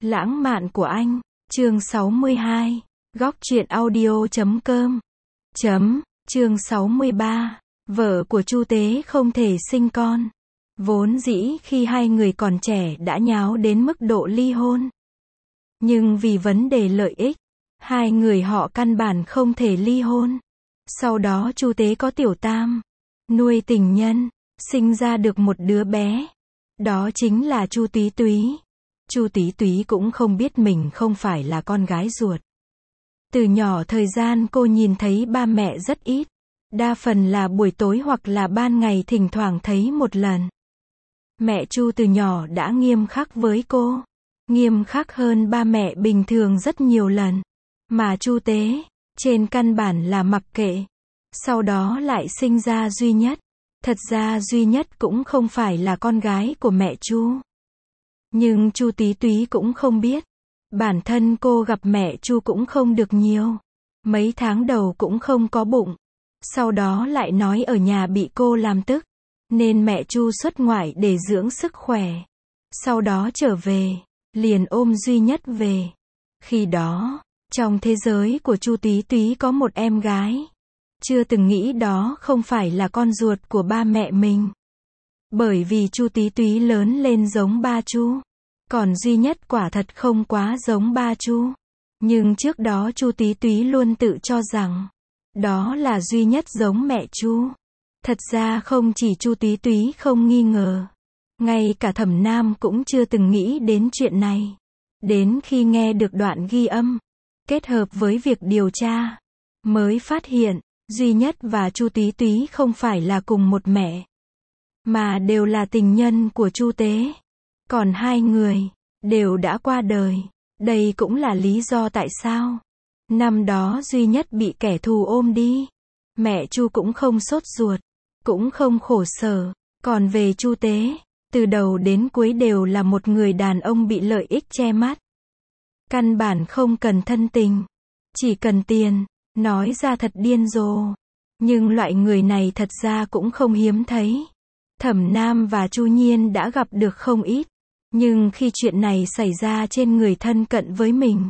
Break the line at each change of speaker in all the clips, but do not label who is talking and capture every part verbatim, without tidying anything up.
Lãng mạn của anh, chương sáu mươi hai, góc truyện audio chấm com, chấm, chương sáu mươi ba, vợ của Chu Tế không thể sinh con. Vốn dĩ khi hai người còn trẻ đã nháo đến mức độ ly hôn. Nhưng vì vấn đề lợi ích, hai người họ căn bản không thể ly hôn. Sau đó Chu Tế có tiểu tam, nuôi tình nhân, sinh ra được một đứa bé. Đó chính là Chu Túy Túy. Chu Túy Túy cũng không biết mình không phải là con gái ruột. Từ nhỏ thời gian cô nhìn thấy ba mẹ rất ít. Đa phần là buổi tối hoặc là ban ngày thỉnh thoảng thấy một lần. Mẹ Chu từ nhỏ đã nghiêm khắc với cô. Nghiêm khắc hơn ba mẹ bình thường rất nhiều lần. Mà Chu Tế, trên căn bản là mặc kệ. Sau đó lại sinh ra Duy Nhất. Thật ra Duy Nhất cũng không phải là con gái của mẹ Chu. Nhưng Chu Túy Túy cũng không biết. Bản thân cô gặp mẹ Chu cũng không được nhiều. Mấy tháng đầu cũng không có bụng. Sau đó lại nói ở nhà bị cô làm tức. Nên mẹ Chu xuất ngoại để dưỡng sức khỏe. Sau đó trở về, liền ôm Duy Nhất về. Khi đó, trong thế giới của Chu Túy Túy có một em gái. Chưa từng nghĩ đó không phải là con ruột của ba mẹ mình. Bởi vì Chu Túy Túy lớn lên giống ba Chu. Còn Duy Nhất quả thật không quá giống ba Chu. Nhưng trước đó Chu Túy Túy luôn tự cho rằng đó là Duy Nhất giống mẹ Chu. Thật ra không chỉ Chu Túy Túy không nghi ngờ. Ngay cả Thẩm Nam cũng chưa từng nghĩ đến chuyện này. Đến khi nghe được đoạn ghi âm, kết hợp với việc điều tra, mới phát hiện, Duy Nhất và Chu Túy Túy không phải là cùng một mẹ. Mà đều là tình nhân của Chu Tế. Còn hai người, đều đã qua đời. Đây cũng là lý do tại sao năm đó Duy Nhất bị kẻ thù ôm đi. Mẹ Chu cũng không sốt ruột, cũng không khổ sở. Còn về Chu Tế, từ đầu đến cuối đều là một người đàn ông bị lợi ích che mắt. Căn bản không cần thân tình, chỉ cần tiền. Nói ra thật điên rồ. Nhưng loại người này thật ra cũng không hiếm thấy. Thẩm Nam và Chu Nhiên đã gặp được không ít. Nhưng khi chuyện này xảy ra trên người thân cận với mình,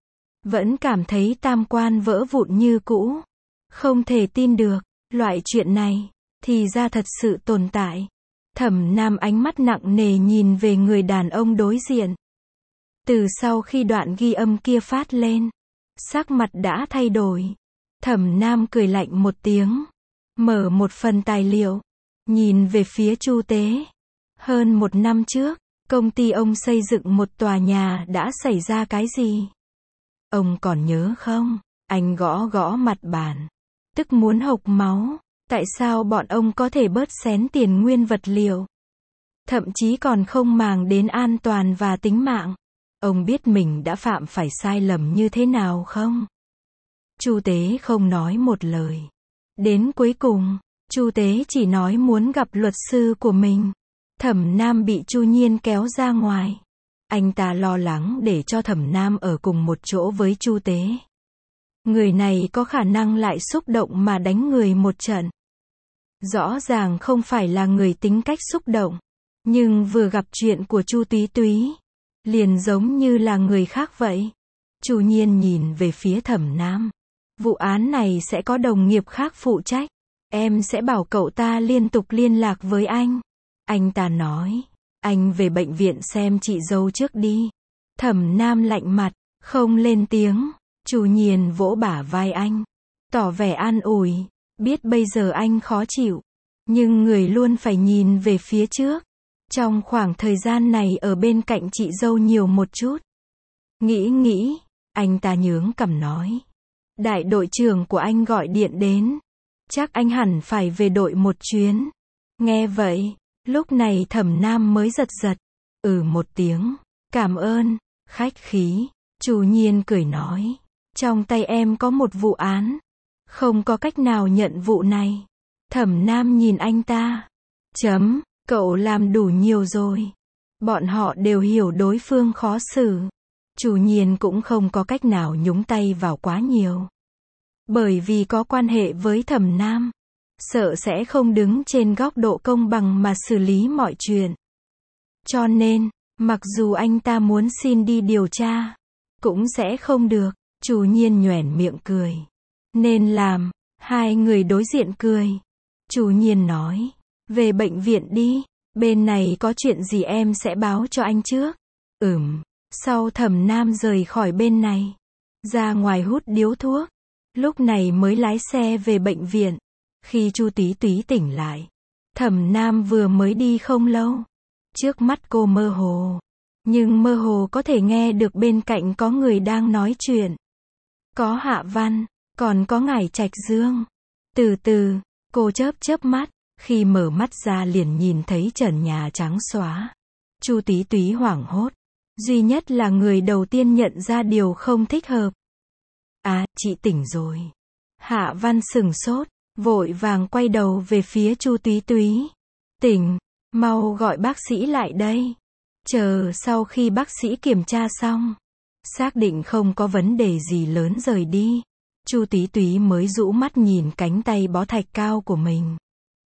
vẫn cảm thấy tam quan vỡ vụn như cũ. Không thể tin được, loại chuyện này, thì ra thật sự tồn tại. Thẩm Nam ánh mắt nặng nề nhìn về người đàn ông đối diện. Từ sau khi đoạn ghi âm kia phát lên, sắc mặt đã thay đổi. Thẩm Nam cười lạnh một tiếng, mở một phần tài liệu, nhìn về phía Chu Tế. Hơn một năm trước, công ty ông xây dựng một tòa nhà đã xảy ra cái gì? Ông còn nhớ không? Anh gõ gõ mặt bàn, tức muốn hộc máu. Tại sao bọn ông có thể bớt xén tiền nguyên vật liệu? Thậm chí còn không màng đến an toàn và tính mạng. Ông biết mình đã phạm phải sai lầm như thế nào không? Chu Tế không nói một lời. Đến cuối cùng, Chu Tế chỉ nói muốn gặp luật sư của mình. Thẩm Nam bị Chu Nhiên kéo ra ngoài. Anh ta lo lắng để cho Thẩm Nam ở cùng một chỗ với Chu Tế. Người này có khả năng lại xúc động mà đánh người một trận. Rõ ràng không phải là người tính cách xúc động. Nhưng vừa gặp chuyện của Chu Túy Túy, liền giống như là người khác vậy. Chu Nhiên nhìn về phía Thẩm Nam. Vụ án này sẽ có đồng nghiệp khác phụ trách. Em sẽ bảo cậu ta liên tục liên lạc với anh. Anh ta nói. Anh về bệnh viện xem chị dâu trước đi. Thẩm Nam lạnh mặt, không lên tiếng. Chu Nhiên vỗ bả vai anh, tỏ vẻ an ủi. Biết bây giờ anh khó chịu, nhưng người luôn phải nhìn về phía trước. Trong khoảng thời gian này ở bên cạnh chị dâu nhiều một chút. Nghĩ nghĩ, anh ta nhướng cằm nói. Đại đội trưởng của anh gọi điện đến. Chắc anh hẳn phải về đội một chuyến. Nghe vậy, lúc này Thẩm Nam mới giật giật. Ừ một tiếng. Cảm ơn, khách khí. Chu Nhiên cười nói. Trong tay em có một vụ án. Không có cách nào nhận vụ này. Thẩm Nam nhìn anh ta. Chấm, cậu làm đủ nhiều rồi. Bọn họ đều hiểu đối phương khó xử. Chu Nhiên cũng không có cách nào nhúng tay vào quá nhiều. Bởi vì có quan hệ với Thẩm Nam, sợ sẽ không đứng trên góc độ công bằng mà xử lý mọi chuyện. Cho nên, Mặc dù anh ta muốn xin đi điều tra, cũng sẽ không được. Chu Nhiên nhoẻn miệng cười. Nên làm. Hai người đối diện cười. Chu Nhiên nói. Về bệnh viện đi. Bên này có chuyện gì em sẽ báo cho anh trước. Ừm. Sau Thẩm Nam rời khỏi bên này, ra ngoài hút điếu thuốc, lúc này mới lái xe về bệnh viện. Khi Chu Tí Túy tỉnh lại, Thẩm Nam vừa mới đi không lâu. Trước mắt cô mơ hồ, nhưng mơ hồ có thể nghe được bên cạnh có người đang nói chuyện. Có Hạ Văn, còn có Ngải Trạch Dương. Từ từ, cô chớp chớp mắt, khi mở mắt ra liền nhìn thấy trần nhà trắng xóa. Chu Tí Túy hoảng hốt, duy nhất là người đầu tiên nhận ra điều không thích hợp. À, chị tỉnh rồi. Hạ Văn sừng sốt, vội vàng quay đầu về phía Chu Tí Túy. Tỉnh, mau gọi bác sĩ lại đây. Chờ sau khi bác sĩ kiểm tra xong, xác định không có vấn đề gì lớn rời đi, Chu Tí Túy mới rũ mắt nhìn cánh tay bó thạch cao của mình.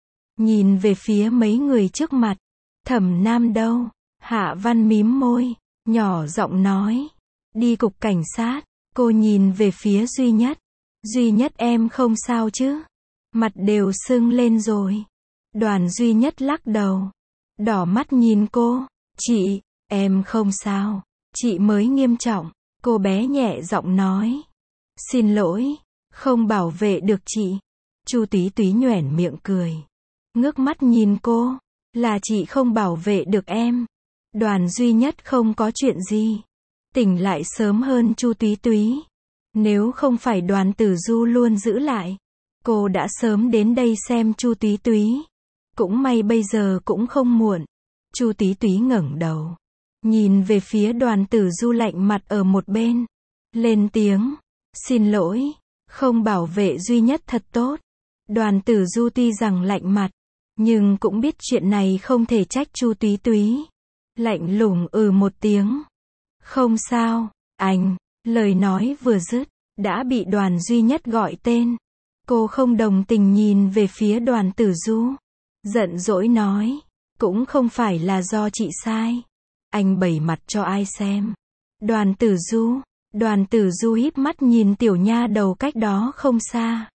Nhìn về phía mấy người trước mặt. Thẩm Nam đâu? Hạ Văn mím môi, nhỏ giọng nói. Đi cục cảnh sát. Cô nhìn về phía Duy Nhất. Duy Nhất em không sao chứ? Mặt đều sưng lên rồi. Đoàn Duy Nhất lắc đầu, đỏ mắt nhìn cô. Chị, em không sao. Chị mới nghiêm trọng. Cô bé nhẹ giọng nói. Xin lỗi, không bảo vệ được chị. Chu Tí Túy nhoẻn miệng cười, ngước mắt nhìn cô. Là chị không bảo vệ được em. Đoàn Duy Nhất không có chuyện gì. Tỉnh lại sớm hơn Chu Tí Túy. Nếu không phải Đoàn Tử Du luôn giữ lại, cô đã sớm đến đây xem Chu Tí Túy. Cũng may bây giờ cũng không muộn. Chu Tí Túy ngẩng đầu, nhìn về phía Đoàn Tử Du lạnh mặt ở một bên, lên tiếng. Xin lỗi, không bảo vệ Duy Nhất thật tốt. Đoàn Tử Du tuy rằng lạnh mặt, nhưng cũng biết chuyện này không thể trách Chu Tí Túy. Lạnh lùng ừ một tiếng. Không sao, anh. Lời nói vừa dứt, đã bị Đoàn Duy Nhất gọi tên. Cô không đồng tình nhìn về phía Đoàn Tử Du, giận dỗi nói. Cũng không phải là do chị sai. Anh bày mặt cho ai xem. Đoàn Tử Du. Đoàn Tử Du híp mắt nhìn tiểu nha đầu cách đó không xa.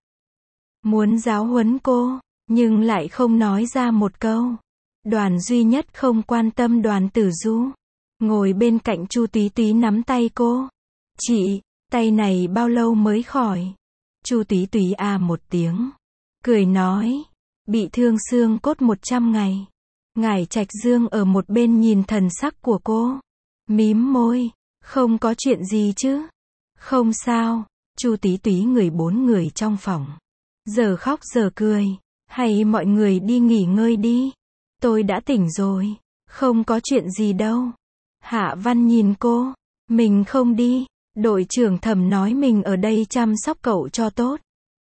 Muốn giáo huấn cô, nhưng lại không nói ra một câu. Đoàn Duy Nhất không quan tâm Đoàn Tử Du, ngồi bên cạnh Chu Tí Túy nắm tay cô. Chị, tay này bao lâu mới khỏi? Chu Tí Túy à một tiếng, cười nói. Bị thương xương cốt một trăm ngày. Ngải Trạch Dương ở một bên nhìn thần sắc của cô, mím môi. Không có chuyện gì chứ? Không sao. Chu Tí Túy người bốn người trong phòng, giờ khóc giờ cười. Hay mọi người đi nghỉ ngơi đi. Tôi đã tỉnh rồi. Không có chuyện gì đâu. Hạ Văn nhìn cô. Mình không đi. Đội trưởng Thẩm nói mình ở đây chăm sóc cậu cho tốt.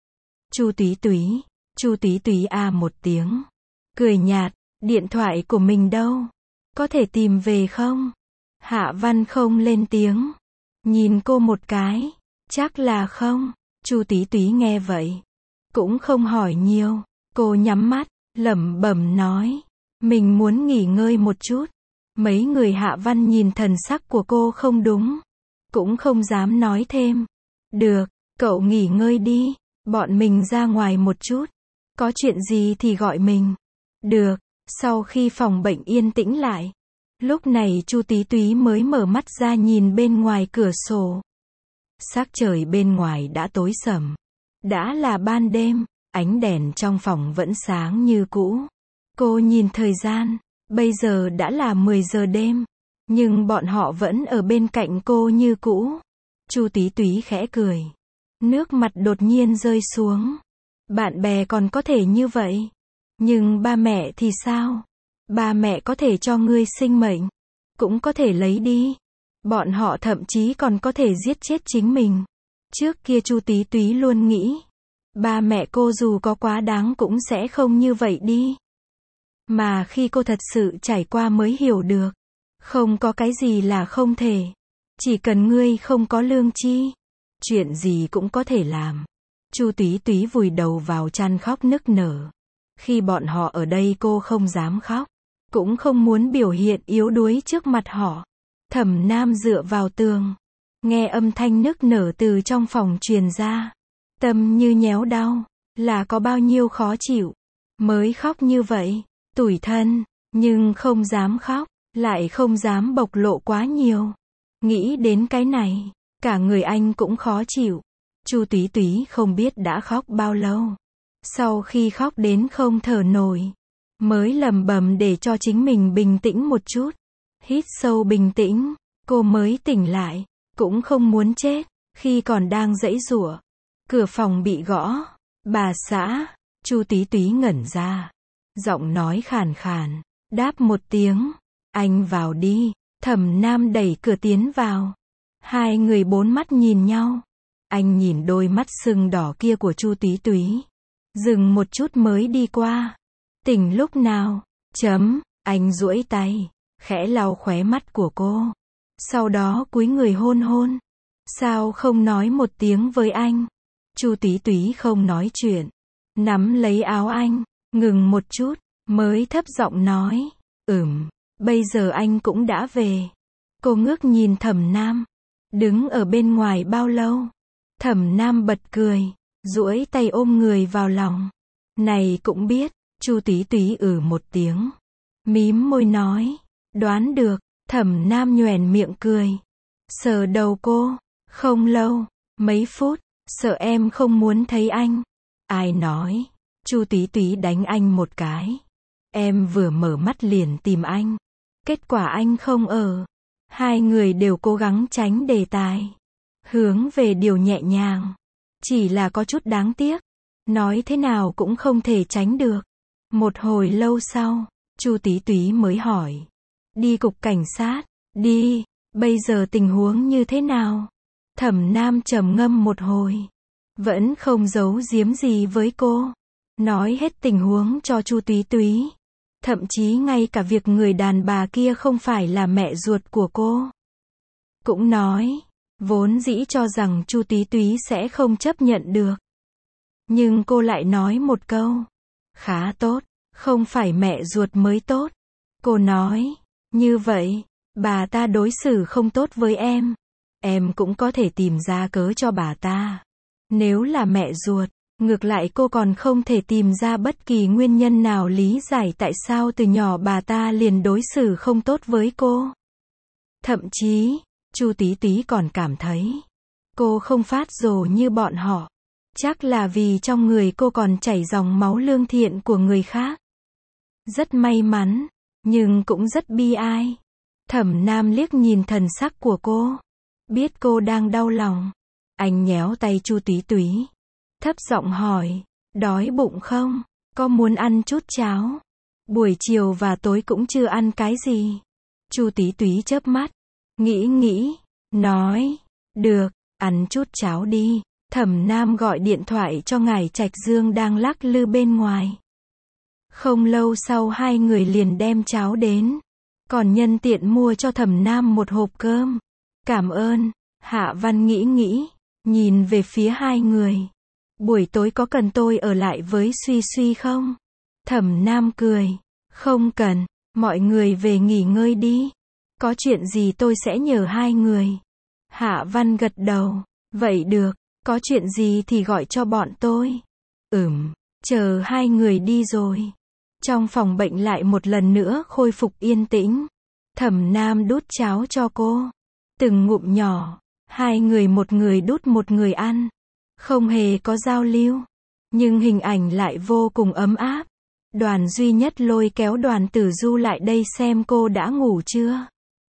Chu Tí Túy. Chu Tí Túy à một tiếng, cười nhạt. Điện thoại của mình đâu? Có thể tìm về không? Hạ Văn không lên tiếng, nhìn cô một cái. Chắc là không. Chu Tí Túy nghe vậy, cũng không hỏi nhiều. Cô nhắm mắt, lẩm bẩm nói. Mình muốn nghỉ ngơi một chút. Mấy người Hạ Văn nhìn thần sắc của cô không đúng, cũng không dám nói thêm. Được, cậu nghỉ ngơi đi. Bọn mình ra ngoài một chút. Có chuyện gì thì gọi mình. Được. Sau khi phòng bệnh yên tĩnh lại, lúc này Chu Tí Túy mới mở mắt ra nhìn bên ngoài cửa sổ. Sắc trời bên ngoài đã tối sầm. Đã là ban đêm, ánh đèn trong phòng vẫn sáng như cũ. Cô nhìn thời gian, bây giờ đã là mười giờ đêm, nhưng bọn họ vẫn ở bên cạnh cô như cũ. Chu Tí Túy khẽ cười, nước mặt đột nhiên rơi xuống. Bạn bè còn có thể như vậy, nhưng ba mẹ thì sao? Ba mẹ có thể cho ngươi sinh mệnh, cũng có thể lấy đi. Bọn họ thậm chí còn có thể giết chết chính mình. Trước kia Chu Tí Túy luôn nghĩ, ba mẹ cô dù có quá đáng cũng sẽ không như vậy đi. Mà khi cô thật sự trải qua mới hiểu được, không có cái gì là không thể. Chỉ cần ngươi không có lương tri, chuyện gì cũng có thể làm. Chu Tí Túy vùi đầu vào chăn khóc nức nở. Khi bọn họ ở đây cô không dám khóc. cũng không muốn biểu hiện yếu đuối trước mặt họ. Thẩm Nam dựa vào tường, nghe âm thanh nức nở từ trong phòng truyền ra. Tâm như nhéo đau, là có bao nhiêu khó chịu, mới khóc như vậy, tủi thân, nhưng không dám khóc, lại không dám bộc lộ quá nhiều. Nghĩ đến cái này, cả người anh cũng khó chịu. Chu Túy Túy không biết đã khóc bao lâu. Sau khi khóc đến không thở nổi, mới lẩm bẩm để cho chính mình bình tĩnh một chút. Hít sâu bình tĩnh, cô mới tỉnh lại, cũng không muốn chết. Khi còn đang giãy giụa, cửa phòng bị gõ. Bà xã, Chu Túy Túy ngẩn ra, giọng nói khàn khàn, đáp một tiếng, anh vào đi. Thẩm Nam đẩy cửa tiến vào. Hai người bốn mắt nhìn nhau. Anh nhìn đôi mắt sưng đỏ kia của Chu Túy Túy, dừng một chút mới đi qua. Tỉnh lúc nào? Chấm, anh duỗi tay, khẽ lau khóe mắt của cô. Sau đó cúi người hôn hôn. Sao không nói một tiếng với anh? Chu Túy Túy không nói chuyện, nắm lấy áo anh, ngừng một chút, mới thấp giọng nói, ừm, bây giờ anh cũng đã về. Cô ngước nhìn Thẩm Nam, đứng ở bên ngoài bao lâu? Thẩm Nam bật cười, duỗi tay ôm người vào lòng. Này cũng biết. Chu Túy Túy ừ một tiếng, mím môi nói, đoán được. Thẩm Nam nhoẻn miệng cười, sờ đầu cô, không lâu, mấy phút, sợ em không muốn thấy anh. Ai nói? Chu Túy Túy đánh anh một cái. Em vừa mở mắt liền tìm anh, kết quả anh không ở. Hai người đều cố gắng tránh đề tài, hướng về điều nhẹ nhàng, chỉ là có chút đáng tiếc, nói thế nào cũng không thể tránh được. Một hồi lâu sau, Chu Túy Túy mới hỏi, đi cục cảnh sát? Đi. Bây giờ tình huống như thế nào? Thẩm Nam trầm ngâm một hồi, vẫn không giấu giếm gì với cô, nói hết tình huống cho Chu Túy Túy. Thậm chí ngay cả việc người đàn bà kia không phải là mẹ ruột của cô cũng nói. Vốn dĩ cho rằng Chu Túy Túy sẽ không chấp nhận được, nhưng cô lại nói một câu, khá tốt, không phải mẹ ruột mới tốt. Cô nói, như vậy, bà ta đối xử không tốt với em, em cũng có thể tìm ra cớ cho bà ta. Nếu là mẹ ruột, ngược lại cô còn không thể tìm ra bất kỳ nguyên nhân nào lý giải tại sao từ nhỏ bà ta liền đối xử không tốt với cô. Thậm chí, Chu Túy Túy còn cảm thấy, cô không phát rồ như bọn họ. Chắc là vì trong người cô còn chảy dòng máu lương thiện của người khác. Rất may mắn, nhưng cũng rất bi ai. Thẩm Nam liếc nhìn thần sắc của cô, biết cô đang đau lòng. Anh nhéo tay Chu Túy Túy, thấp giọng hỏi, đói bụng không? Có muốn ăn chút cháo? Buổi chiều và tối cũng chưa ăn cái gì. Chu Túy Túy chớp mắt, nghĩ nghĩ, nói, được, ăn chút cháo đi. Thẩm Nam gọi điện thoại cho ngài Trạch Dương đang lắc lư bên ngoài. Không lâu sau hai người liền đem cháo đến, còn nhân tiện mua cho Thẩm Nam một hộp cơm. Cảm ơn. Hạ Văn nghĩ nghĩ, nhìn về phía hai người. Buổi tối có cần tôi ở lại với Suy Suy không? Thẩm Nam cười, không cần, mọi người về nghỉ ngơi đi. Có chuyện gì tôi sẽ nhờ hai người. Hạ Văn gật đầu, vậy được, có chuyện gì thì gọi cho bọn tôi. Ừm, chờ hai người đi rồi. Trong phòng bệnh lại một lần nữa khôi phục yên tĩnh. Thẩm Nam đút cháo cho cô, từng ngụm nhỏ, hai người một người đút một người ăn. Không hề có giao lưu, nhưng hình ảnh lại vô cùng ấm áp. Đoàn Duy Nhất lôi kéo Đoàn Tử Du lại đây xem cô đã ngủ chưa.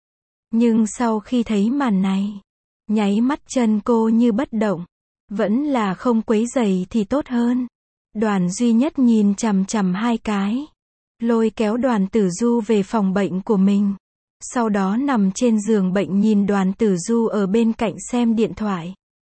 Nhưng sau khi thấy màn này, nháy mắt chân cô như bất động. Vẫn là không quấy rầy thì tốt hơn. Đoàn Duy Nhất nhìn chằm chằm hai cái, lôi kéo Đoàn Tử Du về phòng bệnh của mình. Sau đó nằm trên giường bệnh nhìn Đoàn Tử Du ở bên cạnh xem điện thoại.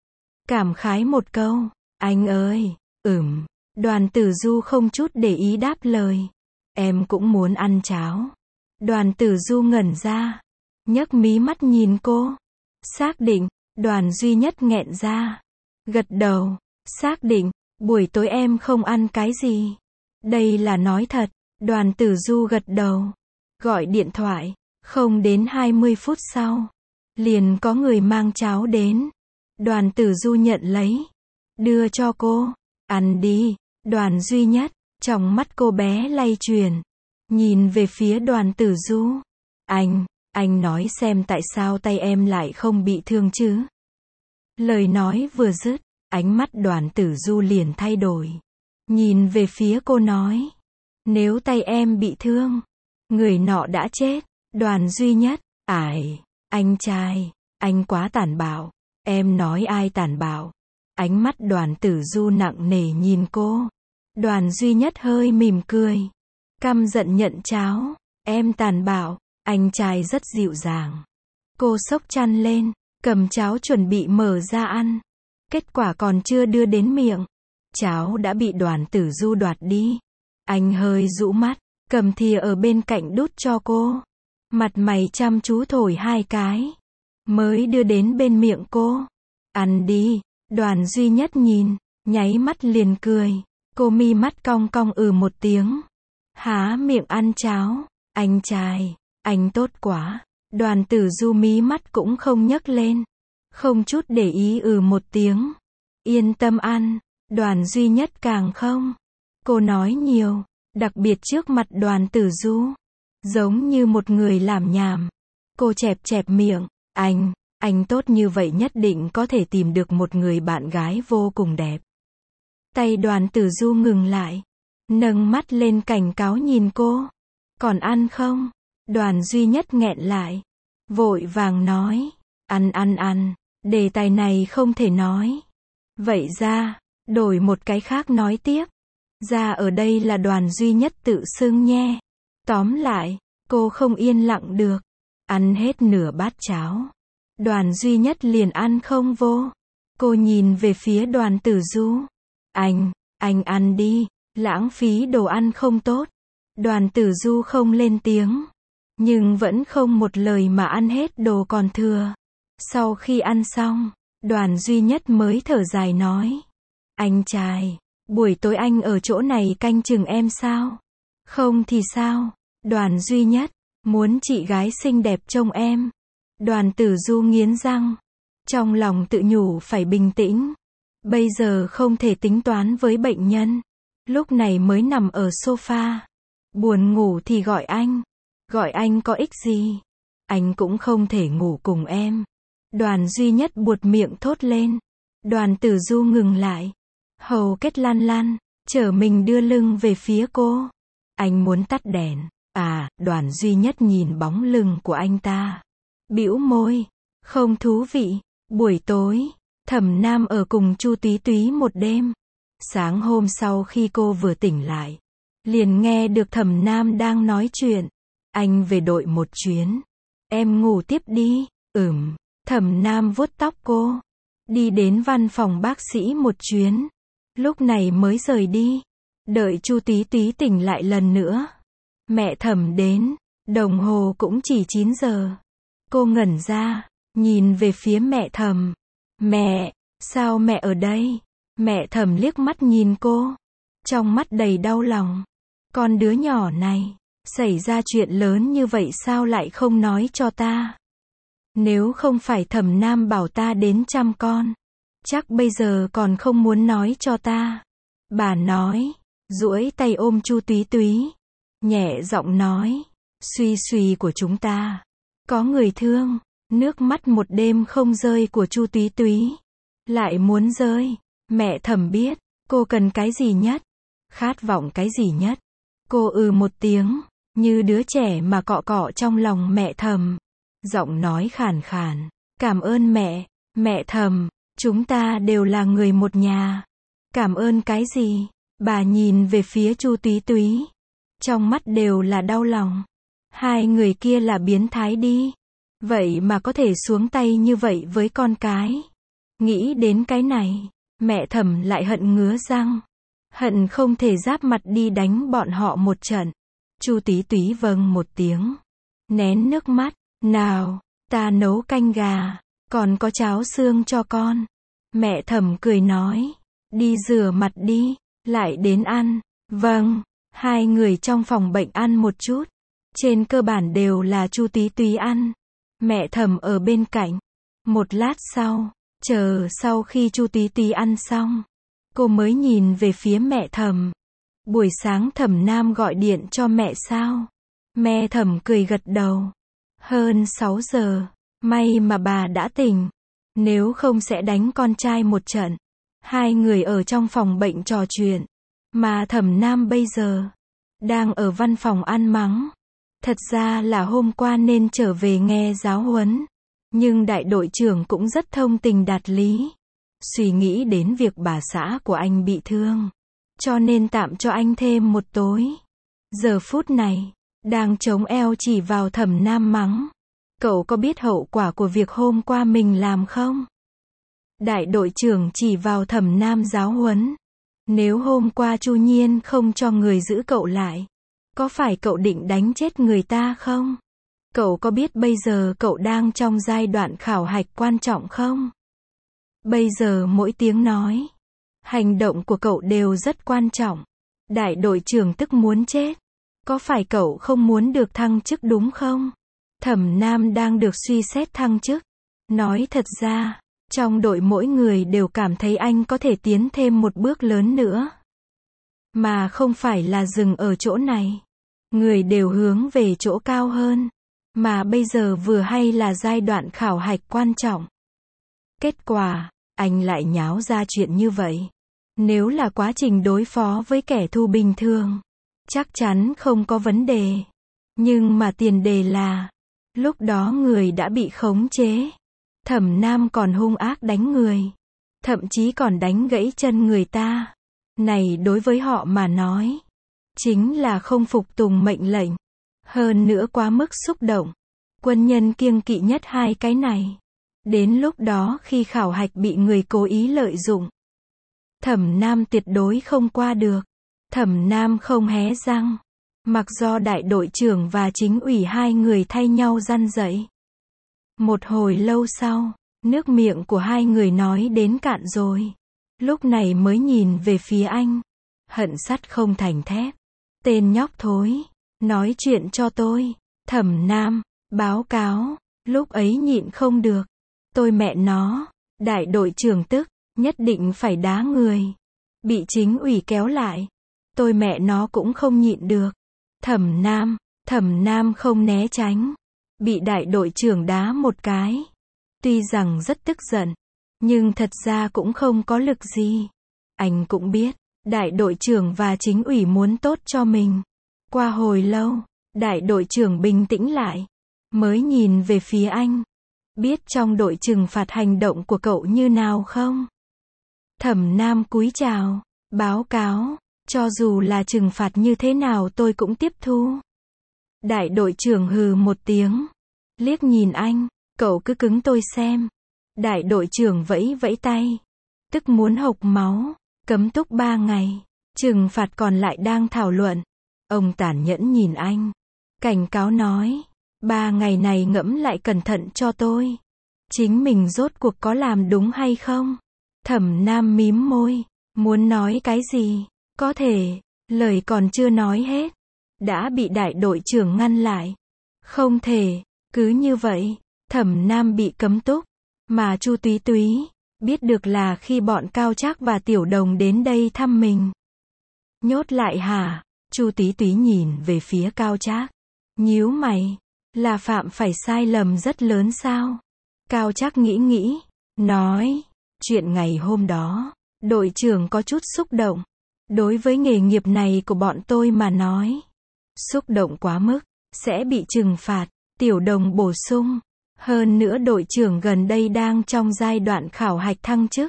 Cảm khái một câu, anh ơi, ừm. Đoàn Tử Du không chút để ý đáp lời, em cũng muốn ăn cháo. Đoàn Tử Du ngẩn ra, nhấc mí mắt nhìn cô. Xác định. Đoàn Duy Nhất nghẹn ra, gật đầu, xác định, buổi tối em không ăn cái gì. Đây là nói thật. Đoàn Tử Du gật đầu, Gọi điện thoại, không đến hai mươi phút sau, liền có người mang cháo đến. Đoàn Tử Du nhận lấy, đưa cho cô. Ăn đi. Đoàn Duy Nhất, trong mắt cô bé lay chuyển, nhìn về phía Đoàn Tử Du. Anh, anh nói xem tại sao tay em lại không bị thương chứ? Lời nói vừa dứt, ánh mắt Đoàn Tử Du liền thay đổi. Nhìn về phía cô nói. Nếu tay em bị thương, người nọ đã chết. Đoàn Duy Nhất, ải, anh trai, anh quá tàn bạo. Em nói ai tàn bạo? Ánh mắt Đoàn Tử Du nặng nề nhìn cô. Đoàn Duy Nhất hơi mỉm cười. Căm giận nhận cháo. Em tàn bạo, anh trai rất dịu dàng. Cô xốc chăn lên, cầm cháo chuẩn bị mở ra ăn. Kết quả còn chưa đưa đến miệng, cháo đã bị Đoàn Tử Du đoạt đi. Anh hơi rũ mắt, cầm thìa ở bên cạnh đút cho cô. Mặt mày chăm chú thổi hai cái, mới đưa đến bên miệng cô. Ăn đi. Đoàn Duy Nhất nhìn, nháy mắt liền cười. Cô mi mắt cong cong ừ một tiếng, há miệng ăn cháo. Anh trai, anh tốt quá. Đoàn Tử Du mí mắt cũng không nhấc lên, không chút để ý ừ một tiếng. Yên tâm ăn. Đoàn Duy Nhất càng không. Cô nói nhiều, đặc biệt trước mặt Đoàn Tử Du, giống như một người làm nhảm. Cô chẹp chẹp miệng. Anh, anh tốt như vậy nhất định có thể tìm được một người bạn gái vô cùng đẹp. Tay Đoàn Tử Du ngừng lại, nâng mắt lên cảnh cáo nhìn cô. Còn ăn không? Đoàn Duy Nhất nghẹn lại, vội vàng nói. Ăn ăn ăn, đề tài này không thể nói. Vậy ra, đổi một cái khác nói tiếp. Ra ở đây là Đoàn Duy Nhất tự xưng nhe. Tóm lại, cô không yên lặng được. Ăn hết nửa bát cháo, Đoàn Duy Nhất liền ăn không vô. Cô nhìn về phía Đoàn Tử Du. Anh, anh ăn đi, lãng phí đồ ăn không tốt. Đoàn Tử Du không lên tiếng, nhưng vẫn không một lời mà ăn hết đồ còn thừa. Sau khi ăn xong, Đoàn Duy Nhất mới thở dài nói. Anh trai, buổi tối anh ở chỗ này canh chừng em sao? Không thì sao? Đoàn Duy Nhất, muốn chị gái xinh đẹp trông em. Đoàn Tử Du nghiến răng, trong lòng tự nhủ phải bình tĩnh. Bây giờ không thể tính toán với bệnh nhân. Lúc này mới nằm ở sofa. Buồn ngủ thì gọi anh. Gọi anh có ích gì? Anh cũng không thể ngủ cùng em. Đoàn Duy Nhất buột miệng thốt lên. Đoàn Tử Du ngừng lại. Hầu kết lăn lăn, trở mình đưa lưng về phía cô. Anh muốn tắt đèn. À, Đoàn Duy Nhất nhìn bóng lưng của anh ta, bĩu môi. Không thú vị. Buổi tối, Thẩm Nam ở cùng Chu Túy Túy một đêm. Sáng hôm sau khi cô vừa tỉnh lại, liền nghe được Thẩm Nam đang nói chuyện. Anh về đội một chuyến. Em ngủ tiếp đi. Ừm. Thẩm Nam vuốt tóc cô. Đi đến văn phòng bác sĩ một chuyến. Lúc này mới rời đi. Đợi Chu Túy Túy tỉnh lại lần nữa. Mẹ Thẩm đến. Đồng hồ cũng chỉ chín giờ. Cô ngẩn ra, nhìn về phía mẹ Thẩm. Mẹ, sao mẹ ở đây? Mẹ Thẩm liếc mắt nhìn cô, trong mắt đầy đau lòng. Con đứa nhỏ này, xảy ra chuyện lớn như vậy sao lại không nói cho ta? Nếu không phải Thẩm Nam bảo ta đến chăm con, chắc bây giờ còn không muốn nói cho ta. Bà nói, duỗi tay ôm Chu Túy Túy, nhẹ giọng nói, suy suy của chúng ta, có người thương. Nước mắt một đêm không rơi của Chu Túy Túy lại muốn rơi. Mẹ Thẩm biết cô cần cái gì nhất, khát vọng cái gì nhất. Cô ừ một tiếng, như đứa trẻ mà cọ cọ trong lòng mẹ Thẩm. Giọng nói khàn khàn, cảm ơn mẹ. Mẹ Thẩm, chúng ta đều là người một nhà. Cảm ơn cái gì? Bà nhìn về phía Chu Túy Túy, trong mắt đều là đau lòng. Hai người kia là biến thái đi. Vậy mà có thể xuống tay như vậy với con cái. Nghĩ đến cái này, mẹ Thẩm lại hận ngứa răng. Hận không thể giáp mặt đi đánh bọn họ một trận. Chu Túy Túy vâng một tiếng, nén nước mắt. Nào, ta nấu canh gà, còn có cháo xương cho con. Mẹ Thẩm cười nói, đi rửa mặt đi, lại đến ăn. Vâng. Hai người trong phòng bệnh ăn một chút, Trên cơ bản đều là Chu Tí Túy ăn. Mẹ Thẩm ở bên cạnh. Một lát sau, chờ sau khi Chu Tí Túy ăn xong, cô mới nhìn về phía mẹ Thẩm. Buổi sáng Thẩm Nam gọi điện cho mẹ sao? Mẹ Thẩm cười gật đầu. Hơn sáu giờ, may mà bà đã tỉnh. Nếu không sẽ đánh con trai một trận. Hai người ở trong phòng bệnh trò chuyện. Mà Thẩm Nam bây giờ đang ở văn phòng ăn mắng. Thật ra là hôm qua nên trở về nghe giáo huấn. Nhưng đại đội trưởng cũng rất thông tình đạt lý. Suy nghĩ đến việc bà xã của anh bị thương. Cho nên tạm cho anh thêm một tối. Giờ phút này, đang chống eo chỉ vào Thẩm Nam mắng. Cậu có biết hậu quả của việc hôm qua mình làm không? Đại đội trưởng chỉ vào Thẩm Nam giáo huấn. Nếu hôm qua Chu Nhiên không cho người giữ cậu lại, có phải cậu định đánh chết người ta không? Cậu có biết bây giờ cậu đang trong giai đoạn khảo hạch quan trọng không? Bây giờ mỗi tiếng nói, hành động của cậu đều rất quan trọng. Đại đội trưởng tức muốn chết. Có phải cậu không muốn được thăng chức đúng không? Thẩm Nam đang được suy xét thăng chức. Nói thật ra, trong đội mỗi người đều cảm thấy anh có thể tiến thêm một bước lớn nữa. Mà không phải là dừng ở chỗ này. Người đều hướng về chỗ cao hơn. Mà bây giờ vừa hay là giai đoạn khảo hạch quan trọng. Kết quả, anh lại nháo ra chuyện như vậy. Nếu là quá trình đối phó với kẻ thù bình thường, chắc chắn không có vấn đề. Nhưng mà tiền đề là, lúc đó người đã bị khống chế. Thẩm Nam còn hung ác đánh người. Thậm chí còn đánh gãy chân người ta. Này đối với họ mà nói, chính là không phục tùng mệnh lệnh. Hơn nữa quá mức xúc động. Quân nhân kiêng kỵ nhất hai cái này. Đến lúc đó khi khảo hạch bị người cố ý lợi dụng, Thẩm Nam tuyệt đối không qua được. Thẩm Nam không hé răng. Mặc do đại đội trưởng và chính ủy hai người thay nhau răn dạy. Một hồi lâu sau, nước miệng của hai người nói đến cạn rồi. Lúc này mới nhìn về phía anh. Hận sắt không thành thép. Tên nhóc thối. Nói chuyện cho tôi. Thẩm Nam, báo cáo. Lúc ấy nhịn không được. Tôi mẹ nó. Đại đội trưởng tức. Nhất định phải đá người. Bị chính ủy kéo lại. Tôi mẹ nó cũng không nhịn được. Thẩm Nam. Thẩm Nam không né tránh. Bị đại đội trưởng đá một cái. Tuy rằng rất tức giận. Nhưng thật ra cũng không có lực gì. Anh cũng biết. Đại đội trưởng và chính ủy muốn tốt cho mình. Qua hồi lâu. Đại đội trưởng bình tĩnh lại. Mới nhìn về phía anh. Biết trong đội trừng phạt hành động của cậu như nào không? Thẩm Nam cúi chào. Báo cáo. Cho dù là trừng phạt như thế nào tôi cũng tiếp thu. Đại đội trưởng hừ một tiếng. Liếc nhìn anh. Cậu cứ cứng tôi xem. Đại đội trưởng vẫy vẫy tay. Tức muốn hộc máu. Cấm túc ba ngày. Trừng phạt còn lại đang thảo luận. Ông tàn nhẫn nhìn anh. Cảnh cáo nói. Ba ngày này ngẫm lại cẩn thận cho tôi. Chính mình rốt cuộc có làm đúng hay không? Thẩm Nam mím môi. Muốn nói cái gì? Có thể. Lời còn chưa nói hết. Đã bị đại đội trưởng ngăn lại. Không thể. Cứ như vậy. Thẩm Nam bị cấm túc. Mà Chu Túy Túy. Biết được là khi bọn Cao Trác và Tiểu Đồng đến đây thăm mình. Nhốt lại hả? Chu Túy Túy nhìn về phía Cao Trác. Nhíu mày. Là phạm phải sai lầm rất lớn sao? Cao Trác nghĩ nghĩ. Nói. Chuyện ngày hôm đó. Đội trưởng có chút xúc động. Đối với nghề nghiệp này của bọn tôi mà nói. Xúc động quá mức. Sẽ bị trừng phạt. Tiểu Đồng bổ sung. Hơn nữa đội trưởng gần đây đang trong giai đoạn khảo hạch thăng chức.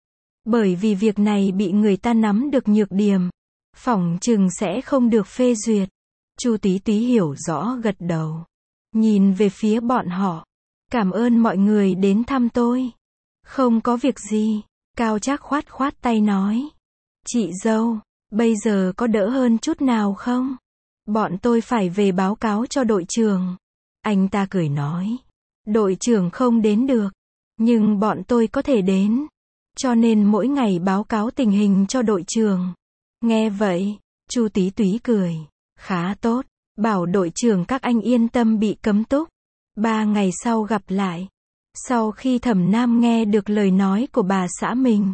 Bởi vì việc này bị người ta nắm được nhược điểm. Phỏng chừng sẽ không được phê duyệt. Chu Túy Túy hiểu rõ gật đầu. Nhìn về phía bọn họ. Cảm ơn mọi người đến thăm tôi. Không có việc gì. Cao Trác khoát khoát tay nói. Chị dâu, bây giờ có đỡ hơn chút nào không? Bọn tôi phải về báo cáo cho đội trưởng. Anh ta cười nói. Đội trưởng không đến được. Nhưng bọn tôi có thể đến. Cho nên mỗi ngày báo cáo tình hình cho đội trưởng. Nghe vậy, Chu Túy Túy cười. Khá tốt. bảo đội trưởng các anh yên tâm bị cấm túc. Ba ngày sau gặp lại. Sau khi Thẩm Nam nghe được lời nói của bà xã mình,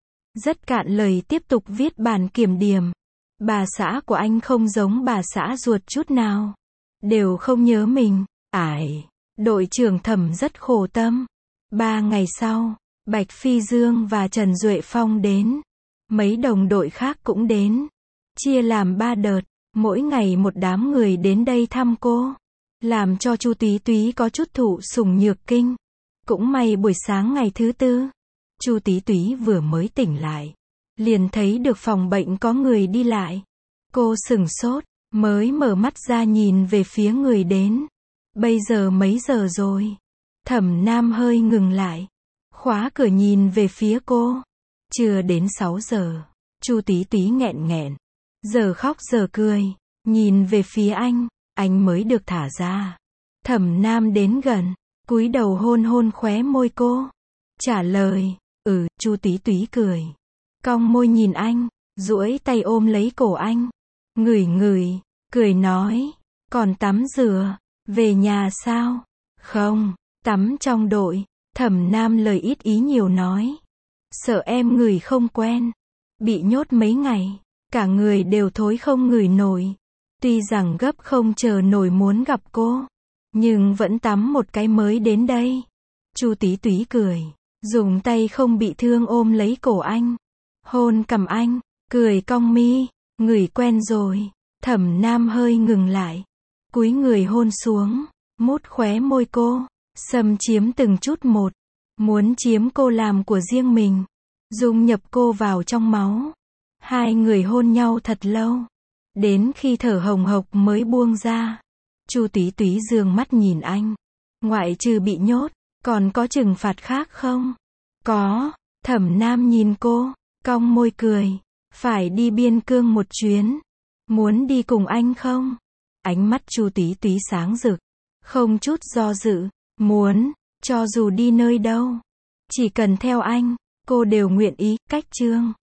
rất cạn lời tiếp tục viết bản kiểm điểm. Bà xã của anh không giống bà xã ruột chút nào. Đều không nhớ mình. Ải, đội trưởng Thẩm rất khổ tâm. Ba ngày sau, Bạch Phi Dương và Trần Duệ Phong đến. Mấy đồng đội khác cũng đến. Chia làm ba đợt, mỗi ngày một đám người đến đây thăm cô. Làm cho Chu Túy Túy có chút thụ sủng nhược kinh. Cũng may buổi sáng ngày thứ tư, Chu Túy Túy vừa mới tỉnh lại, liền thấy được phòng bệnh có người đi lại. Cô sửng sốt, mới mở mắt ra nhìn về phía người đến. Bây giờ mấy giờ rồi? Thẩm Nam hơi ngừng lại, khóa cửa nhìn về phía cô. Chưa đến sáu giờ. Chu Túy Túy nghẹn nghẹn, giờ khóc giờ cười, nhìn về phía anh, anh mới được thả ra. Thẩm Nam đến gần, cúi đầu hôn hôn khóe môi cô. Trả lời, ừ, Chu Túy Túy cười. Cong môi nhìn anh, duỗi tay ôm lấy cổ anh. Ngửi ngửi, cười nói, còn tắm rửa, về nhà sao? Không, tắm trong đội. Thẩm Nam lời ít ý nhiều nói. Sợ em ngửi không quen. Bị nhốt mấy ngày, cả người đều thối không ngửi nổi. Tuy rằng gấp không chờ nổi muốn gặp cô, nhưng vẫn tắm một cái mới đến đây. Chu Túy Túy cười, dùng tay không bị thương ôm lấy cổ anh, hôn cằm anh, cười cong mi, ngửi quen rồi. Thẩm Nam hơi ngừng lại, cúi người hôn xuống, mút khóe môi cô, xâm chiếm từng chút một, muốn chiếm cô làm của riêng mình, dung nhập cô vào trong máu. Hai người hôn nhau thật lâu, đến khi thở hồng hộc mới buông ra. Chu Túy Túy dương mắt nhìn anh, ngoại trừ bị nhốt, còn có trừng phạt khác không? Có. Thẩm Nam nhìn cô, cong môi cười, phải đi biên cương một chuyến, muốn đi cùng anh không? Ánh mắt Chu Túy Túy sáng rực, không chút do dự, muốn, cho dù đi nơi đâu, chỉ cần theo anh, cô đều nguyện ý. Cách chương